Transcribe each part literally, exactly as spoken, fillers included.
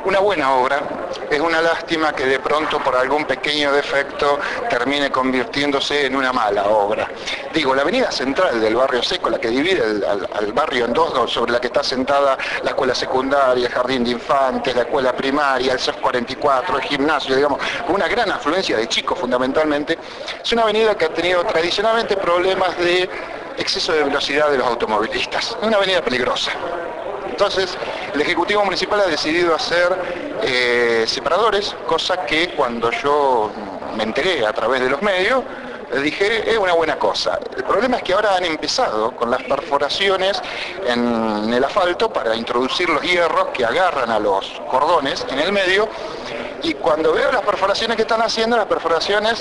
una buena obra. Es una lástima que de pronto por algún pequeño defecto termine convirtiéndose en una mala obra. Digo, la avenida central del barrio Seco, la que divide el, al, al barrio en dos, sobre la que está sentada la escuela secundaria, el jardín de infantes, la escuela primaria, el C E F cuarenta y cuatro, el gimnasio, digamos, con una gran afluencia de chicos fundamentalmente, es una avenida que ha tenido tradicionalmente problemas de exceso de velocidad de los automovilistas. Es una avenida peligrosa. Entonces, el Ejecutivo Municipal ha decidido hacer eh, separadores, cosa que cuando yo me enteré a través de los medios, dije, es una buena cosa. El problema es que ahora han empezado con las perforaciones en el asfalto para introducir los hierros que agarran a los cordones en el medio, y cuando veo las perforaciones que están haciendo, las perforaciones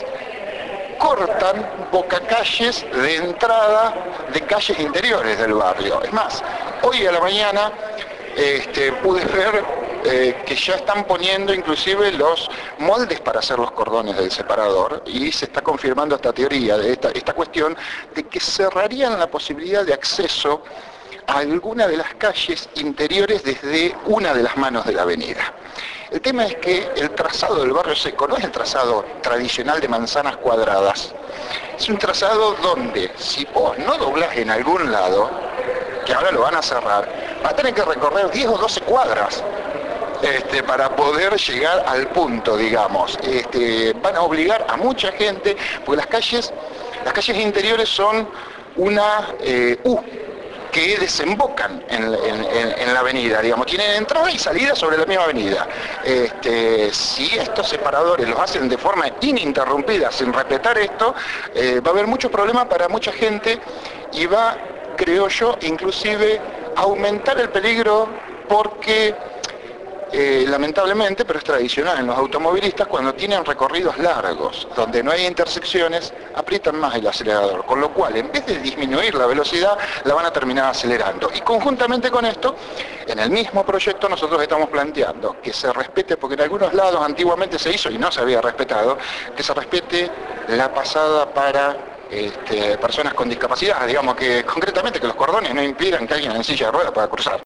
cortan bocacalles de entrada de calles interiores del barrio. Es más, hoy a la mañana este, pude ver eh, que ya están poniendo inclusive los moldes para hacer los cordones del separador, y se está confirmando esta teoría, de esta, esta cuestión de que cerrarían la posibilidad de acceso a alguna de las calles interiores desde una de las manos de la avenida. El tema es que el trazado del barrio Seco no es el trazado tradicional de manzanas cuadradas. Es un trazado donde, si vos no doblás en algún lado, que ahora lo van a cerrar, vas a tener que recorrer diez o doce cuadras este, para poder llegar al punto, digamos. Este, van a obligar a mucha gente, porque las calles, las calles interiores son una eh, U, que desembocan en, en, en, en la avenida, digamos, tienen entrada y salida sobre la misma avenida. Este, si estos separadores los hacen de forma ininterrumpida, sin respetar esto, eh, va a haber muchos problemas para mucha gente, y va, creo yo, inclusive aumentar el peligro, porque Eh, lamentablemente, pero es tradicional en los automovilistas, cuando tienen recorridos largos, donde no hay intersecciones, aprietan más el acelerador, con lo cual, en vez de disminuir la velocidad, la van a terminar acelerando. Y conjuntamente con esto, en el mismo proyecto nosotros estamos planteando que se respete, porque en algunos lados antiguamente se hizo y no se había respetado, que se respete la pasada para este, personas con discapacidad, digamos, que concretamente que los cordones no impidan que alguien en silla de ruedas pueda cruzar.